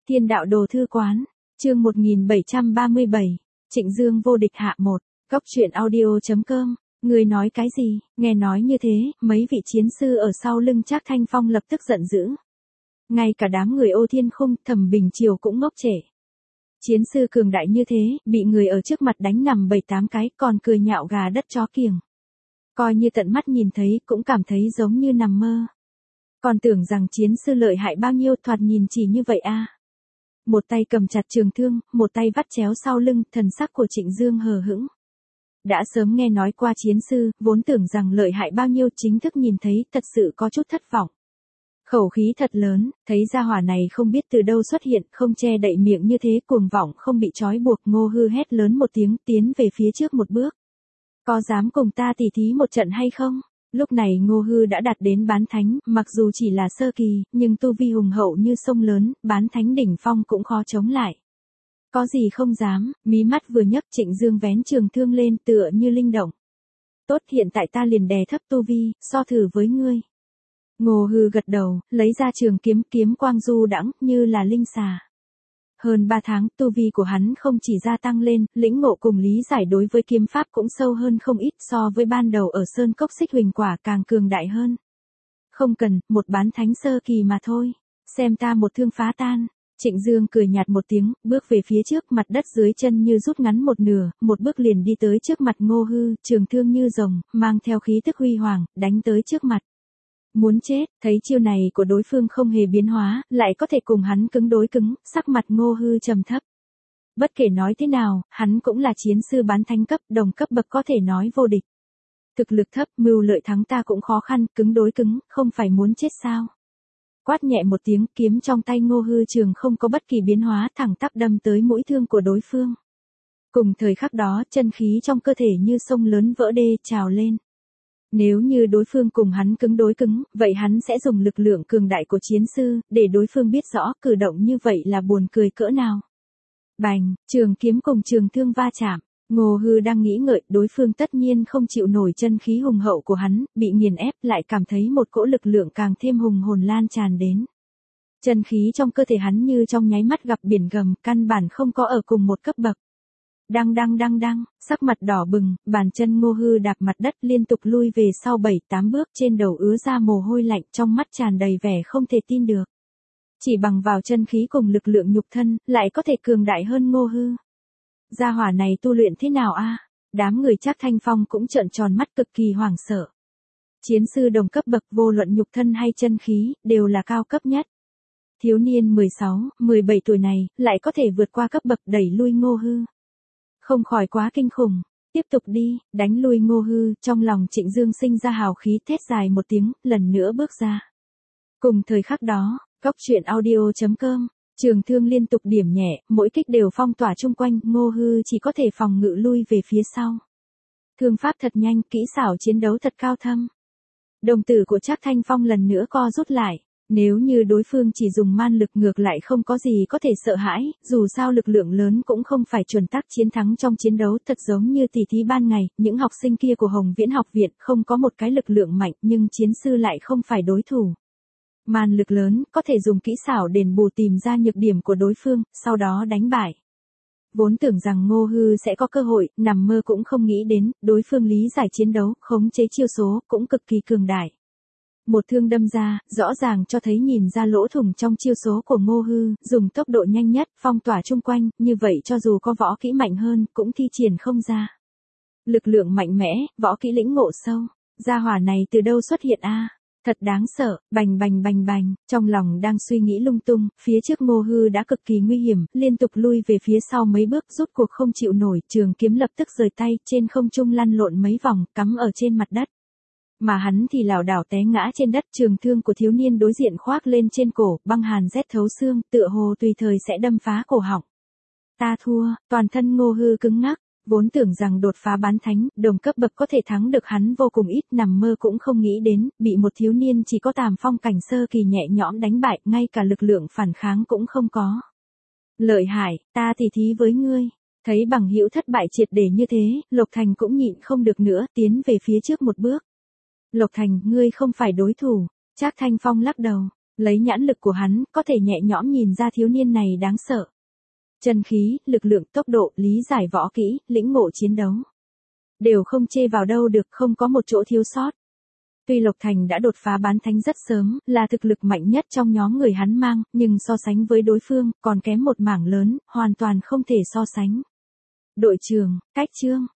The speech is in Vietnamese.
Thiên đạo đồ thư quán, chương 1737, Trịnh Dương vô địch hạ 1, góc truyện audio.com, người nói cái gì, nghe nói như thế, mấy vị chiến sư ở sau lưng Trác Thanh Phong lập tức giận dữ. Ngay cả đám người Ô Thiên Khung, Thẩm Bình Triều cũng ngốc trệ. Chiến sư cường đại như thế, bị người ở trước mặt đánh nằm 7-8 cái, còn cười nhạo gà đất chó kiểng. Coi như tận mắt nhìn thấy, cũng cảm thấy giống như nằm mơ. Còn tưởng rằng chiến sư lợi hại bao nhiêu, thoạt nhìn chỉ như vậy a. Một tay cầm chặt trường thương, một tay vắt chéo sau lưng, thần sắc của Trịnh Dương hờ hững. Đã sớm nghe nói qua chiến sư, vốn tưởng rằng lợi hại bao nhiêu, chính thức nhìn thấy, thật sự có chút thất vọng. Khẩu khí thật lớn, thấy gia hỏa này không biết từ đâu xuất hiện, không che đậy miệng như thế, cuồng vọng không bị trói buộc. Ngô Hư hét lớn một tiếng, tiến về phía trước một bước. Có dám cùng ta tỉ thí một trận hay không? Lúc này Ngô Hư đã đạt đến bán thánh, mặc dù chỉ là sơ kỳ, nhưng tu vi hùng hậu như sông lớn, bán thánh đỉnh phong cũng khó chống lại. Có gì không dám, mí mắt vừa nhấc, Trịnh Dương vén trường thương lên, tựa như linh động. Tốt, hiện tại ta liền đè thấp tu vi, so thử với ngươi. Ngô Hư gật đầu, lấy ra trường kiếm, kiếm quang du đãng như là linh xà. Hơn 3 tháng, tu vi của hắn không chỉ gia tăng lên, lĩnh ngộ cùng lý giải đối với kiếm pháp cũng sâu hơn không ít, so với ban đầu ở Sơn Cốc Xích Huỳnh Quả càng cường đại hơn. Không cần, một bán thánh sơ kỳ mà thôi, xem ta một thương phá tan. Trịnh Dương cười nhạt một tiếng, bước về phía trước, mặt đất dưới chân như rút ngắn một nửa, một bước liền đi tới trước mặt Ngô Hư, trường thương như rồng, mang theo khí tức huy hoàng, đánh tới trước mặt. Muốn chết, thấy chiêu này của đối phương không hề biến hóa, lại có thể cùng hắn cứng đối cứng, sắc mặt Ngô Hư trầm thấp. Bất kể nói thế nào, hắn cũng là chiến sư bán thánh cấp, đồng cấp bậc, có thể nói vô địch. Thực lực thấp, mưu lợi thắng ta cũng khó khăn, cứng đối cứng, không phải muốn chết sao? Quát nhẹ một tiếng, kiếm trong tay Ngô Hư trường không có bất kỳ biến hóa, thẳng tắp đâm tới mũi thương của đối phương. Cùng thời khắc đó, chân khí trong cơ thể như sông lớn vỡ đê, trào lên. Nếu như đối phương cùng hắn cứng đối cứng, vậy hắn sẽ dùng lực lượng cường đại của chiến sư, để đối phương biết rõ cử động như vậy là buồn cười cỡ nào. Bành, trường kiếm cùng trường thương va chạm, Ngô Hư đang nghĩ ngợi, đối phương tất nhiên không chịu nổi chân khí hùng hậu của hắn, bị nghiền ép, lại cảm thấy một cỗ lực lượng càng thêm hùng hồn lan tràn đến. Chân khí trong cơ thể hắn như trong nháy mắt gặp biển gầm, căn bản không có ở cùng một cấp bậc. Đăng, sắc mặt đỏ bừng, bàn chân Ngô Hư đạp mặt đất liên tục lui về sau 7-8 bước, trên đầu ứa ra mồ hôi lạnh, trong mắt tràn đầy vẻ không thể tin được. Chỉ bằng vào chân khí cùng lực lượng nhục thân, lại có thể cường đại hơn Ngô Hư. Gia hỏa này tu luyện thế nào a? Đám người Trác Thanh Phong cũng trợn tròn mắt, cực kỳ hoảng sợ. Chiến sư đồng cấp bậc, vô luận nhục thân hay chân khí, đều là cao cấp nhất. Thiếu niên 16-17 tuổi này, lại có thể vượt qua cấp bậc, đẩy lui Ngô Hư. Không khỏi quá kinh khủng. Tiếp tục đi, đánh lui Ngô Hư, trong lòng Trịnh Dương sinh ra hào khí, thét dài một tiếng, lần nữa bước ra. Cùng thời khắc đó, góc truyện audio.com, trường thương liên tục điểm nhẹ, mỗi kích đều phong tỏa chung quanh, Ngô Hư chỉ có thể phòng ngự lui về phía sau. Thương pháp thật nhanh, kỹ xảo chiến đấu thật cao thâm. Đồng tử của Trác Thanh Phong lần nữa co rút lại. Nếu như đối phương chỉ dùng man lực, ngược lại không có gì có thể sợ hãi, dù sao lực lượng lớn cũng không phải chuẩn tắc chiến thắng trong chiến đấu, thật giống như tỉ thí ban ngày, những học sinh kia của Hồng Viễn học viện không có một cái lực lượng mạnh, nhưng chiến sư lại không phải đối thủ. Man lực lớn, có thể dùng kỹ xảo đền bù, tìm ra nhược điểm của đối phương, sau đó đánh bại. Vốn tưởng rằng Ngô Hư sẽ có cơ hội, nằm mơ cũng không nghĩ đến, đối phương lý giải chiến đấu, khống chế chiêu số, cũng cực kỳ cường đại. Một thương đâm ra, rõ ràng cho thấy nhìn ra lỗ thủng trong chiêu số của Ngô Hư, dùng tốc độ nhanh nhất, phong tỏa chung quanh, như vậy cho dù có võ kỹ mạnh hơn, cũng thi triển không ra. Lực lượng mạnh mẽ, võ kỹ lĩnh ngộ sâu, gia hỏa này từ đâu xuất hiện a? Thật đáng sợ, bành, trong lòng đang suy nghĩ lung tung, phía trước Ngô Hư đã cực kỳ nguy hiểm, liên tục lui về phía sau mấy bước, rút cuộc không chịu nổi, trường kiếm lập tức rời tay, trên không trung lăn lộn mấy vòng, cắm ở trên mặt đất. Mà hắn thì lảo đảo té ngã trên đất, trường thương của thiếu niên đối diện khoác lên trên cổ, băng hàn rét thấu xương, tựa hồ tùy thời sẽ đâm phá cổ họng. Ta thua, toàn thân Ngô Hư cứng ngắc, vốn tưởng rằng đột phá bán thánh, đồng cấp bậc có thể thắng được hắn vô cùng ít, nằm mơ cũng không nghĩ đến, bị một thiếu niên chỉ có tàm phong cảnh sơ kỳ nhẹ nhõm đánh bại, ngay cả lực lượng phản kháng cũng không có. Lợi hại, ta tỉ thí với ngươi. Thấy bằng hữu thất bại triệt để như thế, Lộc Thành cũng nhịn không được nữa, tiến về phía trước một bước. Lộc Thành, ngươi không phải đối thủ. Trác Thanh Phong lắc đầu. Lấy nhãn lực của hắn, có thể nhẹ nhõm nhìn ra thiếu niên này đáng sợ. Chân khí, lực lượng, tốc độ, lý giải võ kỹ, lĩnh ngộ chiến đấu. Đều không chê vào đâu được, không có một chỗ thiếu sót. Tuy Lộc Thành đã đột phá bán thánh rất sớm, là thực lực mạnh nhất trong nhóm người hắn mang, nhưng so sánh với đối phương, còn kém một mảng lớn, hoàn toàn không thể so sánh. Đội trưởng, Cách Trương,